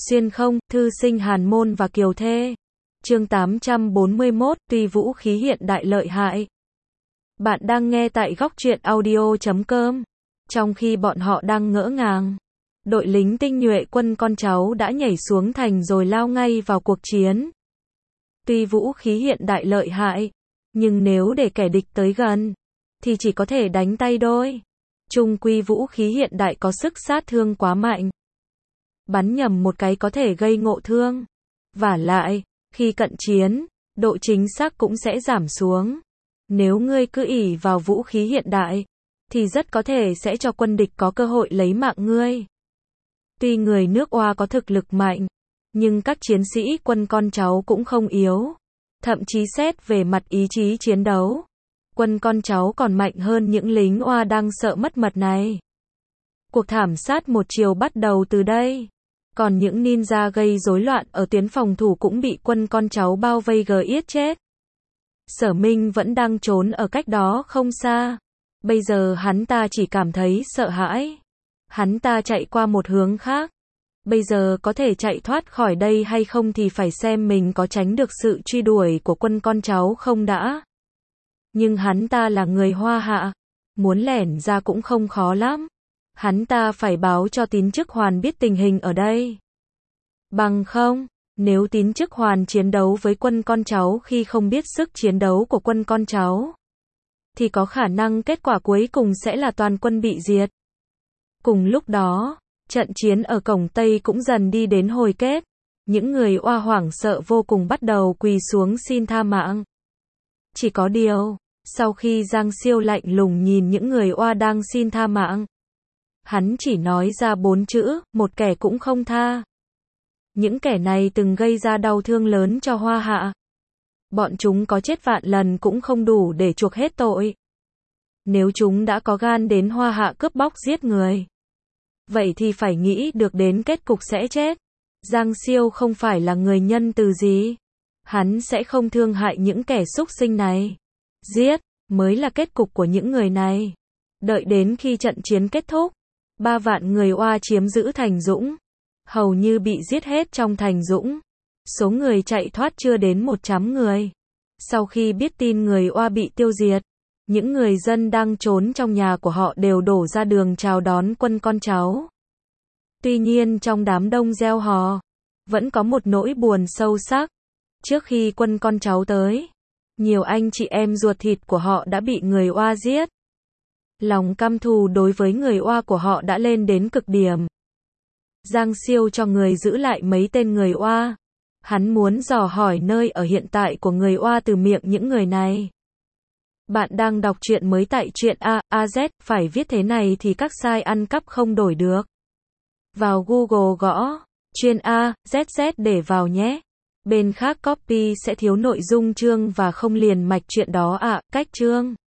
Xuyên không, thư sinh Hàn Môn và Kiều Thê. Chương 841, tuy vũ khí hiện đại lợi hại. Bạn đang nghe tại góc truyện audio.com. Trong khi bọn họ đang ngỡ ngàng, đội lính tinh nhuệ quân con cháu đã nhảy xuống thành rồi lao ngay vào cuộc chiến. Tuy vũ khí hiện đại lợi hại, nhưng nếu để kẻ địch tới gần, thì chỉ có thể đánh tay đôi. Chung quy vũ khí hiện đại có sức sát thương quá mạnh. Bắn nhầm một cái có thể gây ngộ thương. Vả lại, khi cận chiến, độ chính xác cũng sẽ giảm xuống. Nếu ngươi cứ ỷ vào vũ khí hiện đại, thì rất có thể sẽ cho quân địch có cơ hội lấy mạng ngươi. Tuy người nước Oa có thực lực mạnh, nhưng các chiến sĩ quân con cháu cũng không yếu. Thậm chí xét về mặt ý chí chiến đấu, quân con cháu còn mạnh hơn những lính Oa đang sợ mất mật này. Cuộc thảm sát một chiều bắt đầu từ đây. Còn những ninja gây rối loạn ở tuyến phòng thủ cũng bị quân con cháu bao vây giết chết. Sở Minh vẫn đang trốn ở cách đó không xa. Bây giờ hắn ta chỉ cảm thấy sợ hãi. Hắn ta chạy qua một hướng khác. Bây giờ có thể chạy thoát khỏi đây hay không thì phải xem mình có tránh được sự truy đuổi của quân con cháu không đã. Nhưng hắn ta là người Hoa Hạ, muốn lẻn ra cũng không khó lắm. Hắn ta phải báo cho Tín Chức Hoàn biết tình hình ở đây. Bằng không, nếu Tín Chức Hoàn chiến đấu với quân con cháu khi không biết sức chiến đấu của quân con cháu, thì có khả năng kết quả cuối cùng sẽ là toàn quân bị diệt. Cùng lúc đó, trận chiến ở cổng Tây cũng dần đi đến hồi kết. Những người Oa hoảng sợ vô cùng bắt đầu quỳ xuống xin tha mạng. Chỉ có điều, sau khi Giang Siêu lạnh lùng nhìn những người Oa đang xin tha mạng, hắn chỉ nói ra 4 chữ, một kẻ cũng không tha. Những kẻ này từng gây ra đau thương lớn cho Hoa Hạ. Bọn chúng có chết vạn lần cũng không đủ để chuộc hết tội. Nếu chúng đã có gan đến Hoa Hạ cướp bóc giết người, vậy thì phải nghĩ được đến kết cục sẽ chết. Giang Siêu không phải là người nhân từ gì. Hắn sẽ không thương hại những kẻ xúc sinh này. Giết, mới là kết cục của những người này. Đợi đến khi trận chiến kết thúc, 3 vạn người Oa chiếm giữ thành Dũng. Hầu như bị giết hết trong thành Dũng. Số người chạy thoát chưa đến 100 người. Sau khi biết tin người Oa bị tiêu diệt, những người dân đang trốn trong nhà của họ đều đổ ra đường chào đón quân con cháu. Tuy nhiên trong đám đông reo hò, vẫn có một nỗi buồn sâu sắc. Trước khi quân con cháu tới, nhiều anh chị em ruột thịt của họ đã bị người Oa giết. Lòng căm thù đối với người Oa của họ đã lên đến cực điểm. Giang Siêu cho người giữ lại mấy tên người Oa. Hắn muốn dò hỏi nơi ở hiện tại của người Oa từ miệng những người này. Bạn đang đọc truyện mới tại truyện AZ, phải viết thế này thì các site ăn cắp không đổi được. Vào Google gõ chuyên AZZ để vào nhé. Bên khác copy sẽ thiếu nội dung chương và không liền mạch truyện đó cách chương.